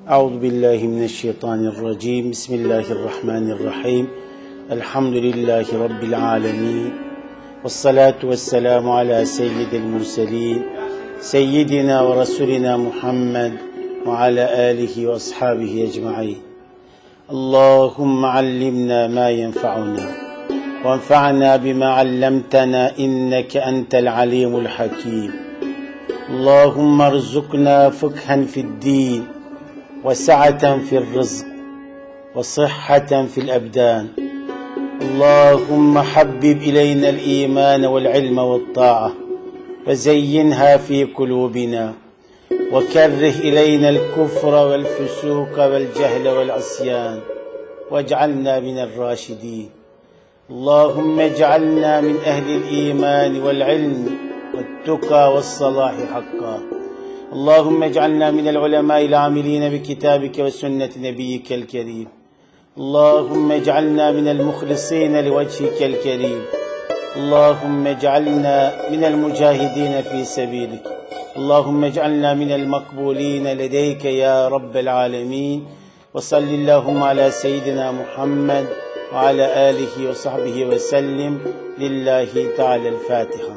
Euzu billahi mineşşeytanirracim. Bismillahirrahmanirrahim. Elhamdülillahi rabbil alamin. Ves salatu vesselamu ala seyyidil murselin. Seyyidina ve rasulina Muhammed ve ala alihi ve ashabihi ecmaîn. Allahumme allimna ma yenfa'una ve enfa'na bima 'allamtana inneke entel alimul hakim. Allahumme erzukna fıkhen fi'd-din وسعة في الرزق وصحة في الأبدان اللهم حبب إلينا الإيمان والعلم والطاعة وزينها في قلوبنا وكره إلينا الكفر والفسوق والجهل والعصيان واجعلنا من الراشدين اللهم اجعلنا من أهل الإيمان والعلم والتقى والصلاح حقا اللهم اجعلنا من العلماء العاملين بكتابك وسنة نبيك الكريم اللهم اجعلنا من المخلصين لوجهك الكريم اللهم اجعلنا من المجاهدين في سبيلك اللهم اجعلنا من المقبولين لديك يا رب العالمين وصل اللهم على سيدنا محمد وعلى آله وصحبه وسلم لله تعالى الفاتحة.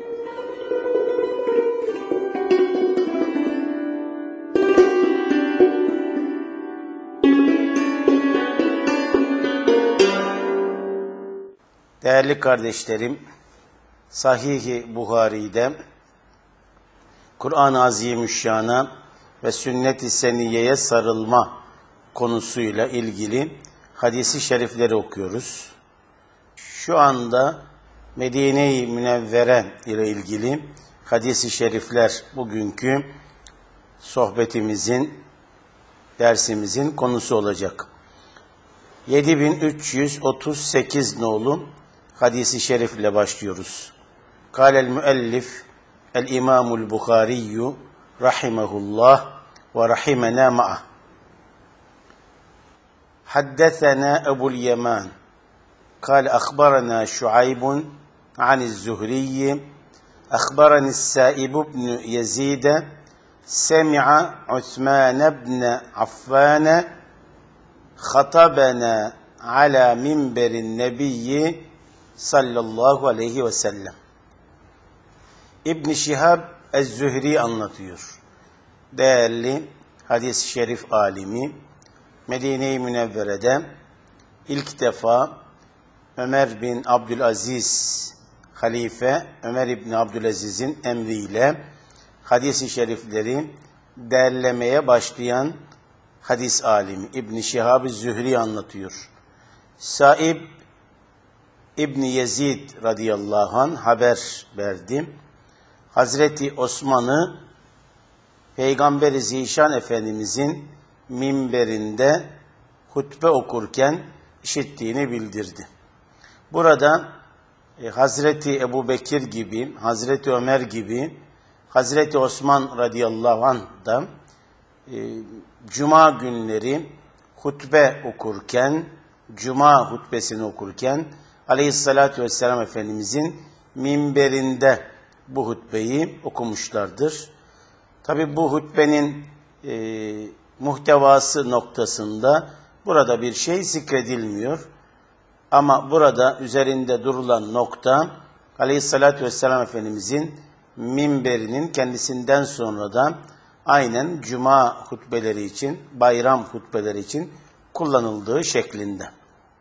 Değerli kardeşlerim, Sahih-i Buhari'de Kur'an-ı Azimüşşan'a ve sünnet-i seniyeye sarılma konusuyla ilgili hadis-i şerifleri okuyoruz. Şu anda Medine-i Münevvere ile ilgili hadis-i şerifler bugünkü sohbetimizin, dersimizin konusu olacak. 7338 nolu hadis-i şerif ile başlıyoruz. Kâlel müellif el-İmamul Bukhariyyü rahimehullah ve rahimena ma'ah. Haddesena Ebul Yeman kâle akhbarana Şuaybun aniz-Zuhriyyi akhbarani's-Sâib ibn Yezîd semi'a Osman ibn Affan hatabena ala minberin nebiyyi sallallahu aleyhi ve sellem. İbn Şihab Ez-Zühri anlatıyor. Değerli hadis-i şerif alimi, Medine-i Münevvere'de ilk defa Ömer bin Abdülaziz halife, Ömer İbni Abdülaziz'in emriyle hadis-i şerifleri derlemeye başlayan hadis alimi İbn Şihab Zühri anlatıyor. Saib İbni Yezid radıyallahu anh haber verdi. Hazreti Osman'ı Peygamber-i Zişan Efendimizin minberinde hutbe okurken işittiğini bildirdi. Burada Hazreti Ebubekir gibi, Hazreti Ömer gibi, Hazreti Osman radıyallahu anh da Cuma günleri hutbe okurken, Cuma hutbesini okurken Aleyhissalatü vesselam Efendimizin minberinde bu hutbeyi okumuşlardır. Tabi bu hutbenin muhtevası noktasında burada bir şey zikredilmiyor. Ama burada üzerinde durulan nokta Aleyhissalatü vesselam Efendimizin minberinin kendisinden sonra da aynen Cuma hutbeleri için, bayram hutbeleri için kullanıldığı şeklinde.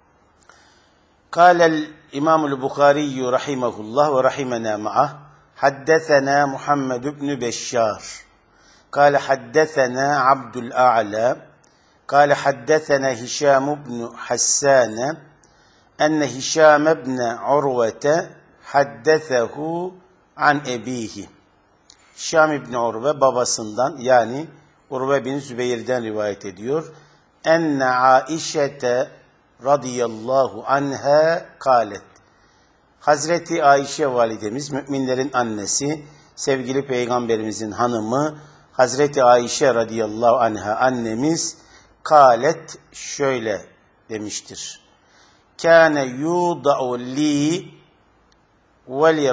Kâlel İmamul Bukhariyyü rahimehullah ve rahimena ma'ah. Haddesena Muhammed ibn Beşşar. Kâle haddesena Abdul A'la. Kâle haddesena Hişam ibn Hassane. Enne Hişam ibn Urvete haddesehu an ebihi. Hişam İbni Urve babasından yani Urve bin Zübeyir'den rivayet ediyor. Enne Aişete radıyallahu anha kâlet. Hazreti Ayşe validemiz, müminlerin annesi, sevgili Peygamberimizin hanımı, Hazreti Ayşe radıyallahu anha annemiz, kâlet şöyle demiştir. Kâne yuda'u li ve li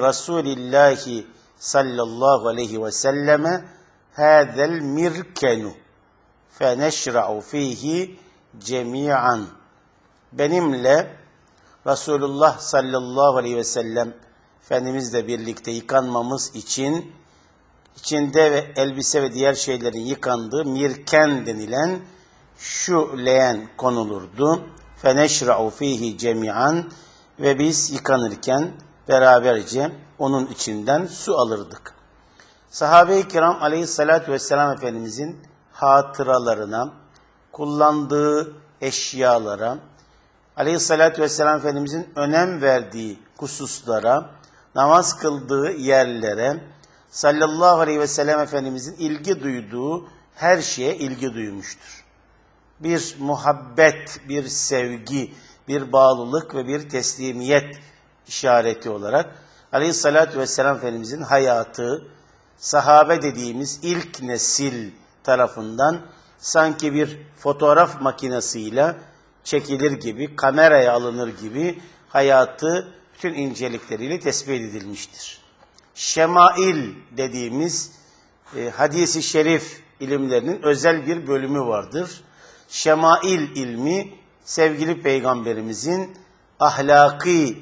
Rasulillahi sallallahu aleyhi ve selleme hâzel mirkenu فَنَشْرَعُ ف۪يهِ جَمِيعًا. Benimle Resulullah sallallahu aleyhi ve sellem Efendimizle birlikte yıkanmamız için içinde ve elbise ve diğer şeylerin yıkandığı mirken denilen şu leğen konulurdu. فَنَشْرَعُ ف۪يهِ جَمِيعًا. Ve biz yıkanırken beraberce onun içinden su alırdık. Sahabe-i kiram aleyhissalatü vesselam Efendimizin hatıralarına, kullandığı eşyalara, aleyhissalatü vesselam Efendimizin önem verdiği hususlara, namaz kıldığı yerlere, sallallahu aleyhi ve sellem Efendimizin ilgi duyduğu her şeye ilgi duymuştur. Bir muhabbet, bir sevgi, bir bağlılık ve bir teslimiyet işareti olarak aleyhissalatü vesselam Efendimizin hayatı, sahabe dediğimiz ilk nesil tarafından sanki bir fotoğraf makinesiyle çekilir gibi, kameraya alınır gibi hayatı bütün incelikleriyle tespit edilmiştir. Şemail dediğimiz hadis-i şerif ilimlerinin özel bir bölümü vardır. Şemail ilmi sevgili Peygamberimizin ahlaki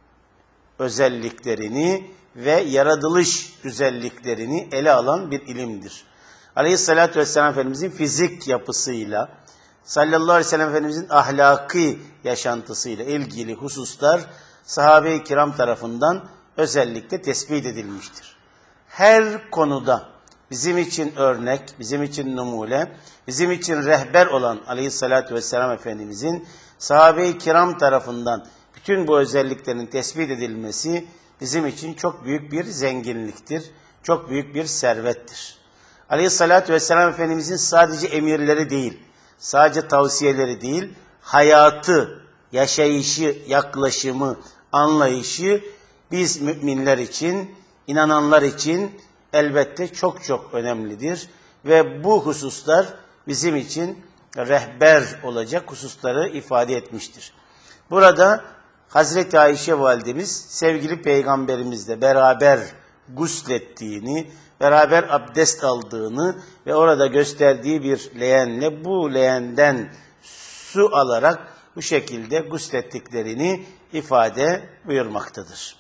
özelliklerini ve yaratılış özelliklerini ele alan bir ilimdir. Aleyhissalatü vesselam Efendimizin fizik yapısıyla, sallallahu aleyhi ve sellem Efendimizin ahlaki yaşantısıyla ilgili hususlar sahabe-i kiram tarafından özellikle tespit edilmiştir. Her konuda bizim için örnek, bizim için numune, bizim için rehber olan aleyhissalatü vesselam Efendimizin sahabe-i kiram tarafından bütün bu özelliklerin tespit edilmesi bizim için çok büyük bir zenginliktir, çok büyük bir servettir. Aleyhissalatü vesselam Efendimizin sadece emirleri değil, sadece tavsiyeleri değil, hayatı, yaşayışı, yaklaşımı, anlayışı biz müminler için, inananlar için elbette çok çok önemlidir. Ve bu hususlar bizim için rehber olacak hususları ifade etmiştir. Burada Hazreti Ayşe validemiz sevgili peygamberimizle beraber guslettiğini, beraber abdest aldığını ve orada gösterdiği bir leğenle bu leğenden su alarak bu şekilde guslettiklerini ifade buyurmaktadır.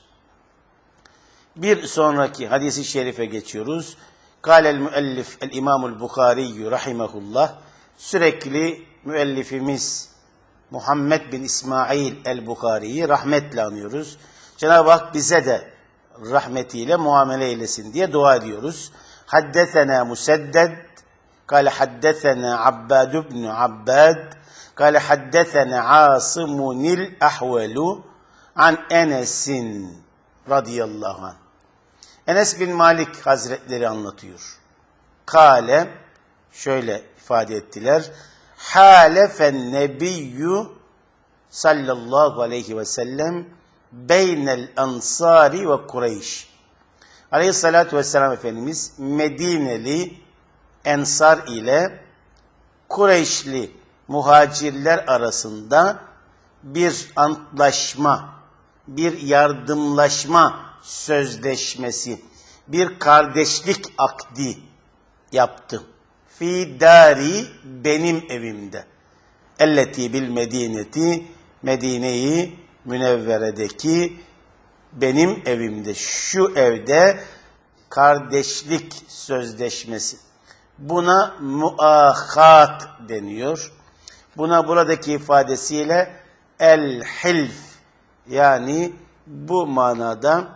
Bir sonraki hadisi şerife geçiyoruz. Kâlel müellif el-İmamul Bukhari rahimehullah. Sürekli müellifimiz Muhammed bin İsmail el-Bukhari'yi rahmetle anıyoruz. Cenab-ı Hak bize de rahmetiyle muamele eylesin diye dua ediyoruz. Haddesena Musedded, kâle haddesena Abbad ibn Abbad, kâle haddesena Asımunil Ahvelu an Enes'in radıyallahu anh. Enes bin Malik Hazretleri anlatıyor. Kâle, şöyle ifade ettiler. Hâlefen nebiyyü sallallahu aleyhi ve sellem beynel ansari ve Kureyş. Aleyhissalatü vesselam Efendimiz Medineli Ensar ile Kureyşli muhacirler arasında bir antlaşma, bir yardımlaşma sözleşmesi, bir kardeşlik akdi yaptı. Fi dari, benim evimde. Elleti bil medineti, Medine-i Münevvere'deki benim evimde. Şu evde kardeşlik sözleşmesi. Buna muahat deniyor. Buna buradaki ifadesiyle el-hilf, yani bu manada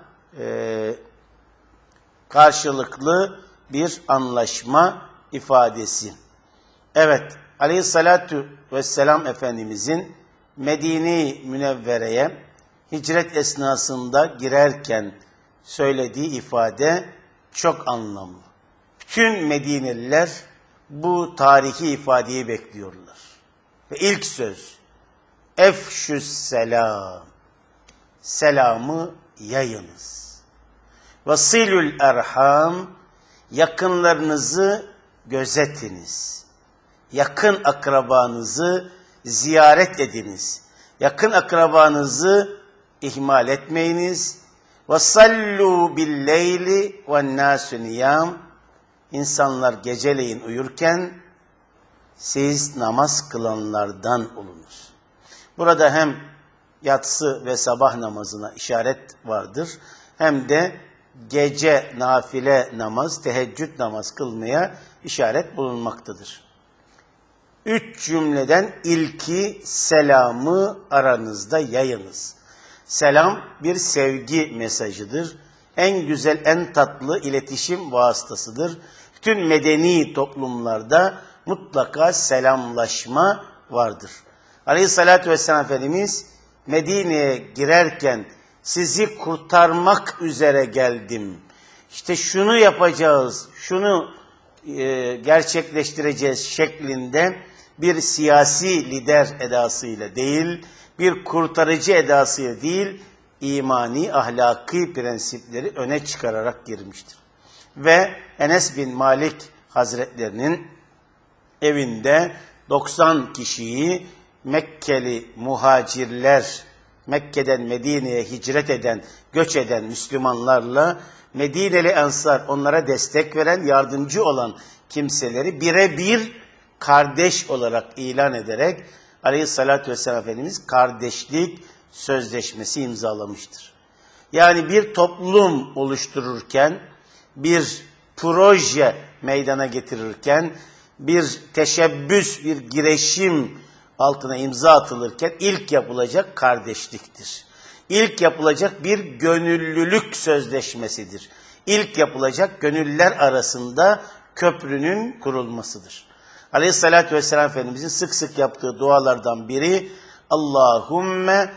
karşılıklı bir anlaşma ifadesi. Evet, aleyhissalatu vesselam Efendimizin Medine-i Münevvere'ye hicret esnasında girerken söylediği ifade çok anlamlı. Bütün Medineliler bu tarihi ifadeyi bekliyorlar. Ve ilk söz, efşü's selam, selamı yayınız. Vasilül erham, yakınlarınızı gözetiniz. Yakın akrabanızı ziyaret ediniz. Yakın akrabanızı ihmal etmeyiniz. وَصَلُّوا بِالْلَيْلِ وَالنَّاسُ نِيَامٍ. İnsanlar geceleyin uyurken siz namaz kılanlardan olunuz. Burada hem yatsı ve sabah namazına işaret vardır, hem de gece nafile namaz, teheccüd namaz kılmaya işaret bulunmaktadır. 3 cümleden ilki selamı aranızda yayınız. Selam bir sevgi mesajıdır. En güzel, en tatlı iletişim vasıtasıdır. Bütün medeni toplumlarda mutlaka selamlaşma vardır. Aleyhissalatü vesselam Efendimiz Medine'ye girerken sizi kurtarmak üzere geldim. İşte şunu yapacağız, şunu gerçekleştireceğiz şeklinde bir siyasi lider edasıyla değil, bir kurtarıcı edasıyla değil, imani, ahlaki prensipleri öne çıkararak girmiştir. Ve Enes bin Malik Hazretlerinin evinde 90 kişiyi Mekkeli muhacirler, Mekke'den Medine'ye hicret eden, göç eden Müslümanlarla Medineli Ensar, onlara destek veren, yardımcı olan kimseleri birebir kardeş olarak ilan ederek Aleyhissalatü vesselam Efendimiz kardeşlik sözleşmesi imzalamıştır. Yani bir toplum oluştururken, bir proje meydana getirirken, bir teşebbüs, bir girişim altına imza atılırken ilk yapılacak kardeşliktir. İlk yapılacak bir gönüllülük sözleşmesidir. İlk yapılacak gönüller arasında köprünün kurulmasıdır. Aleyhissalatü vesselam Efendimizin sık sık yaptığı dualardan biri Allahümme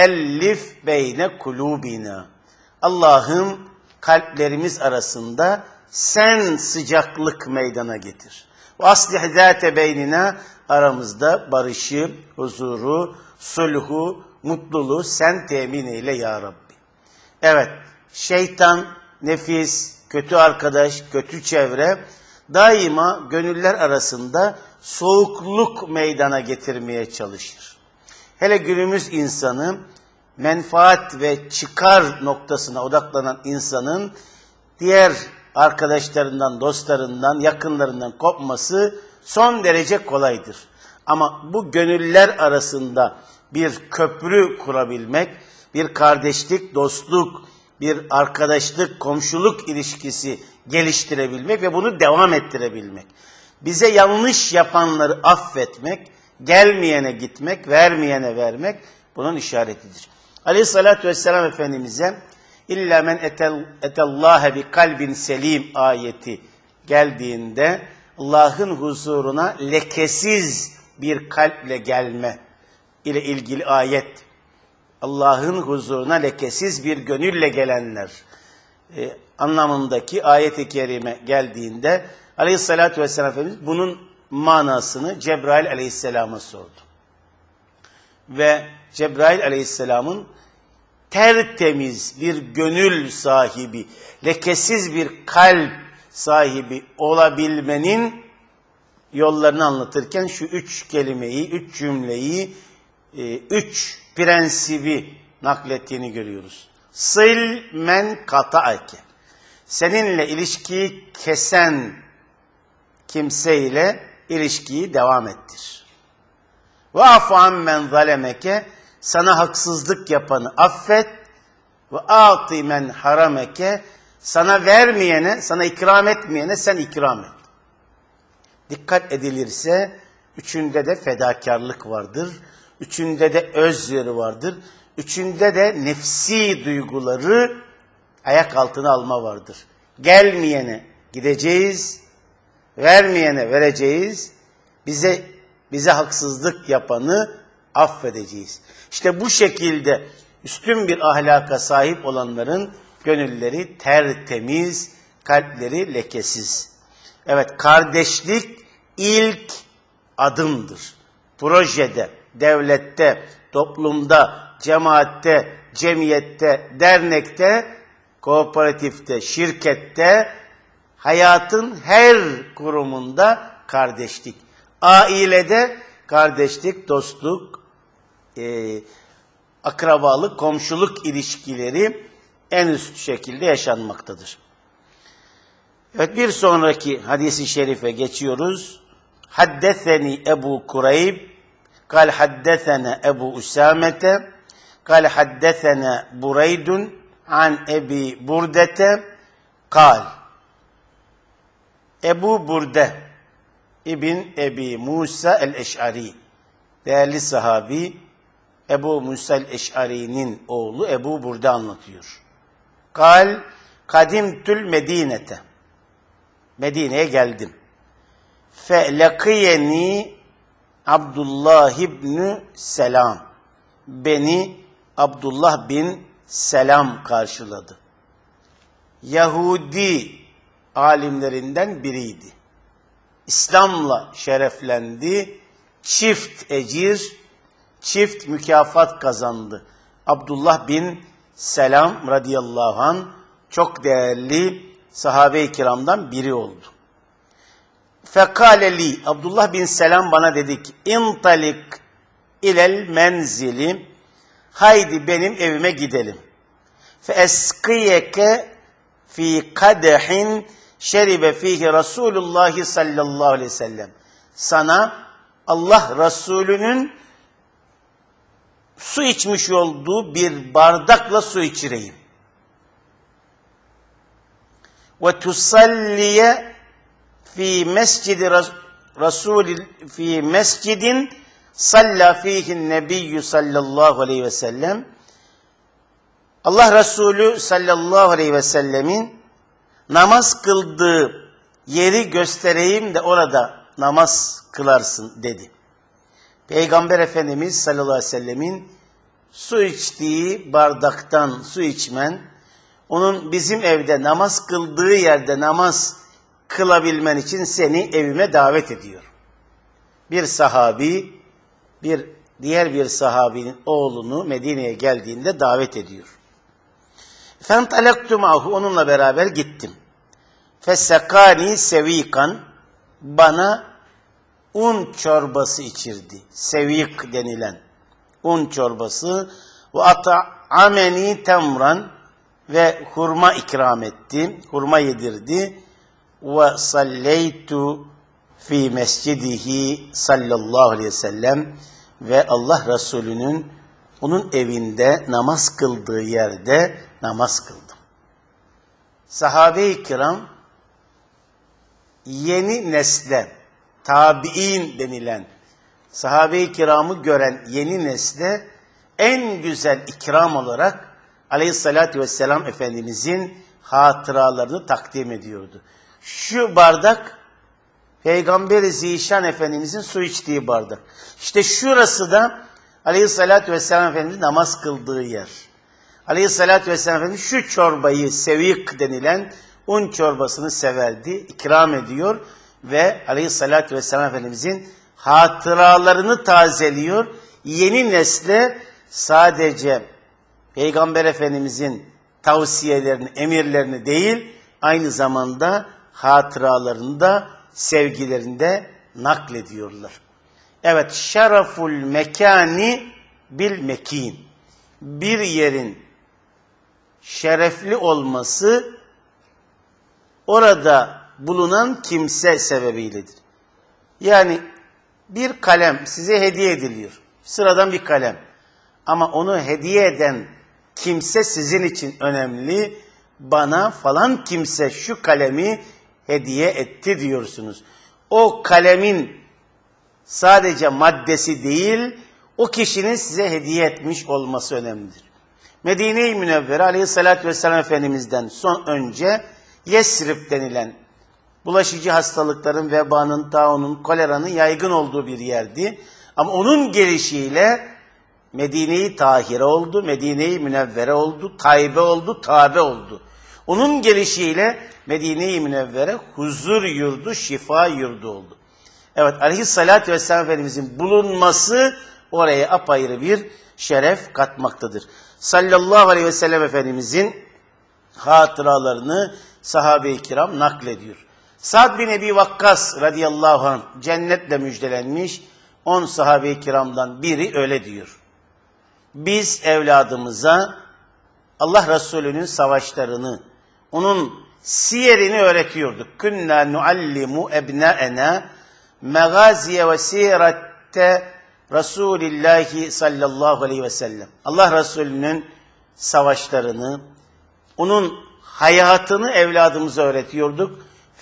ellif beyne kulubina. Allah'ım kalplerimiz arasında sen sıcaklık meydana getir. Ve aslih zâte beynina, aramızda barışı, huzuru, sulhu, mutluluğu sen temin eyle ya Rabbi. Evet, şeytan, nefis, kötü arkadaş, kötü çevre daima gönüller arasında soğukluk meydana getirmeye çalışır. Hele günümüz insanı menfaat ve çıkar noktasına odaklanan insanın diğer arkadaşlarından, dostlarından, yakınlarından kopması son derece kolaydır. Ama bu gönüller arasında bir köprü kurabilmek, bir kardeşlik, dostluk, bir arkadaşlık, komşuluk ilişkisi geliştirebilmek ve bunu devam ettirebilmek. Bize yanlış yapanları affetmek, gelmeyene gitmek, vermeyene vermek bunun işaretidir. Aleyhissalatü vesselam Efendimiz'e İlla men etellâhe bi kalbin selim ayeti geldiğinde Allah'ın huzuruna lekesiz bir kalple gelme ile ilgili ayet. Allah'ın huzuruna lekesiz bir gönülle gelenler anlamındaki ayet-i kerime geldiğinde Aleyhissalatü vesselam Efendimiz bunun manasını Cebrail aleyhisselama sordu. Ve Cebrail aleyhisselamın tertemiz bir gönül sahibi, lekesiz bir kalp sahibi olabilmenin yollarını anlatırken şu 3 kelimeyi, 3 cümleyi, 3 prensibi naklettiğini görüyoruz. Sil men kata'ake. Seninle ilişkiyi kesen kimseyle ilişkiyi devam ettir. Ve afu ammen zalemeke. Sana haksızlık yapanı affet. Ve a'ti men harameke. Sana vermeyene, sana ikram etmeyene sen ikram et. Dikkat edilirse üçünde de fedakarlık vardır. Üçünde de özveri vardır. Üçünde de nefsi duyguları ayak altına alma vardır. Gelmeyene gideceğiz, vermeyene vereceğiz, bize haksızlık yapanı affedeceğiz. İşte bu şekilde üstün bir ahlaka sahip olanların gönülleri tertemiz, kalpleri lekesiz. Evet, kardeşlik ilk adımdır. Projede, devlette, toplumda, cemaatte, cemiyette, dernekte, kooperatifte, şirkette, hayatın her kurumunda kardeşlik. Ailede kardeşlik, dostluk, akrabalık, komşuluk ilişkileri en üst şekilde yaşanmaktadır. Evet, bir sonraki hadis-i şerife geçiyoruz. haddeseni Ebu Kurayb, kal haddesena Ebu Usamete, kal haddesena Bureydun an Ebi Burdete, kal. Ebu Burde İbn Ebi Musa el-Eş'ari, değerli sahabi Ebu Musa el-Eş'ari'nin oğlu Ebu Burde anlatıyor. Kal, kadimtül Medinete, Medine'ye geldim. Felakiyeni Abdullah ibn Selam, beni Abdullah bin Selam karşıladı. Yahudi alimlerinden biriydi. İslam'la şereflendi, çift ecir, çift mükafat kazandı. Abdullah bin Selam radıyallahu anh çok değerli sahabe-i kiramdan biri oldu. Fekâleli, Abdullah bin Selam bana dedi ki, intalik ilel menzili, haydi benim evime gidelim. Fe eskiyeke fi kadehin şeribe fihi Resulullah sallallahu aleyhi ve sellem. Sana Allah Resulü'nün su içmiş olduğu bir bardakla su içireyim. Ve tusalliye fi mescidi fi mescidin salla fihi nebiyyü sallallahu aleyhi ve sellem. Allah Resulü sallallahu aleyhi ve sellemin namaz kıldığı yeri göstereyim de orada namaz kılarsın dedi. Peygamber Efendimiz sallallahu aleyhi ve sellemin su içtiği bardaktan su içmen, onun bizim evde namaz kıldığı yerde namaz kılabilmen için seni evime davet ediyor. Bir sahabi, diğer bir sahabinin oğlunu Medine'ye geldiğinde davet ediyor. Fentalektu ma'hu, onunla beraber gittim. Fesekani sevikan, bana un çorbası içirdi. Sevik denilen un çorbası. Ve at'ameni temran, ve hurma ikram etti. Hurma yedirdi. Ve salleytu fi mescidihi sallallahu aleyhi ve sellem, ve Allah Resulü'nün onun evinde namaz kıldığı yerde namaz kıldım. Sahabe-i kiram yeni nesle, tabi'in denilen sahabe-i kiramı gören yeni nesle en güzel ikram olarak aleyhissalatü vesselam Efendimizin hatıralarını takdim ediyordu. Şu bardak Peygamber-i Zişan Efendimizin su içtiği bardak. İşte şurası da aleyhissalatü vesselam Efendimiz namaz kıldığı yer. Aleyhissalatü vesselam Efendimiz şu çorbayı, sevik denilen un çorbasını severdi, ikram ediyor ve aleyhissalatü vesselam Efendimizin hatıralarını tazeliyor. Yeni nesle sadece Peygamber Efendimizin tavsiyelerini, emirlerini değil, aynı zamanda hatıralarını da, sevgilerini de naklediyorlar. Evet, şereful mekani bil mekin. Bir yerin şerefli olması orada bulunan kimse sebebiyledir. Yani bir kalem size hediye ediliyor. Sıradan bir kalem. Ama onu hediye eden kimse sizin için önemli. Bana falan kimse şu kalemi hediye etti diyorsunuz. O kalemin sadece maddesi değil, o kişinin size hediye etmiş olması önemlidir. Medine-i Münevvere aleyhissalatü vesselam Efendimiz'den son önce Yesrib denilen bulaşıcı hastalıkların, vebanın, taunun, koleranın yaygın olduğu bir yerdi. Ama onun gelişiyle Medine-i Tahire oldu, Medine-i Münevvere oldu, Taybe oldu, Tabe oldu. Onun gelişiyle Medine-i Münevvere huzur yurdu, şifa yurdu oldu. Evet, aleyhissalatü vesselam Efendimizin bulunması oraya apayrı bir şeref katmaktadır. Sallallahu aleyhi ve sellem Efendimizin hatıralarını sahabe-i kiram naklediyor. Sa'd bin Ebi Vakkas radıyallahu anh cennetle müjdelenmiş 10 sahabe-i kiramdan biri öyle diyor. Biz evladımıza Allah Resulü'nün savaşlarını, onun siyerini öğretiyorduk. Künna nuallimu ebnaena megaziye ve sirette Resulillahi sallallahu aleyhi ve sellem. Allah Resulü'nün savaşlarını, onun hayatını evladımıza öğretiyorduk.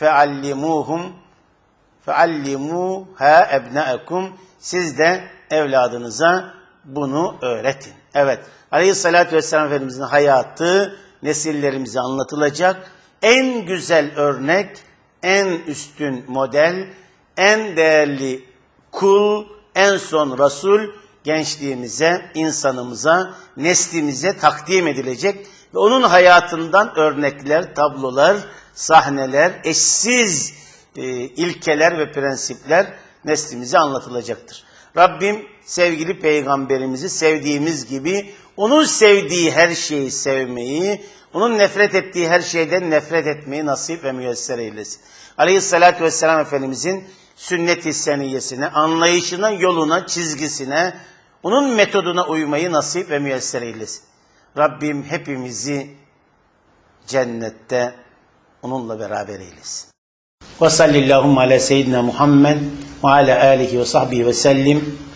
Feallimuha ebnaekum. Siz de evladınıza bunu öğretin. Evet, Aleyhisselatü Vesselam Efendimizin hayatı nesillerimize anlatılacak. En güzel örnek, en üstün model, en değerli kul, en son Resul gençliğimize, insanımıza, neslimize takdim edilecek. Ve onun hayatından örnekler, tablolar, sahneler, eşsiz ilkeler ve prensipler neslimize anlatılacaktır. Rabbim sevgili peygamberimizi sevdiğimiz gibi onun sevdiği her şeyi sevmeyi, onun nefret ettiği her şeyden nefret etmeyi nasip ve müyesser eylesin. Aleyhissalatü vesselam Efendimizin sünnet-i seniyyesine, anlayışına, yoluna, çizgisine, onun metoduna uymayı nasip ve müyesser eylesin. Rabbim hepimizi cennette onunla beraber eylesin. Ve sallallahu ala seyyidina Muhammed ve ala alihi ve sahbihi ve sellim.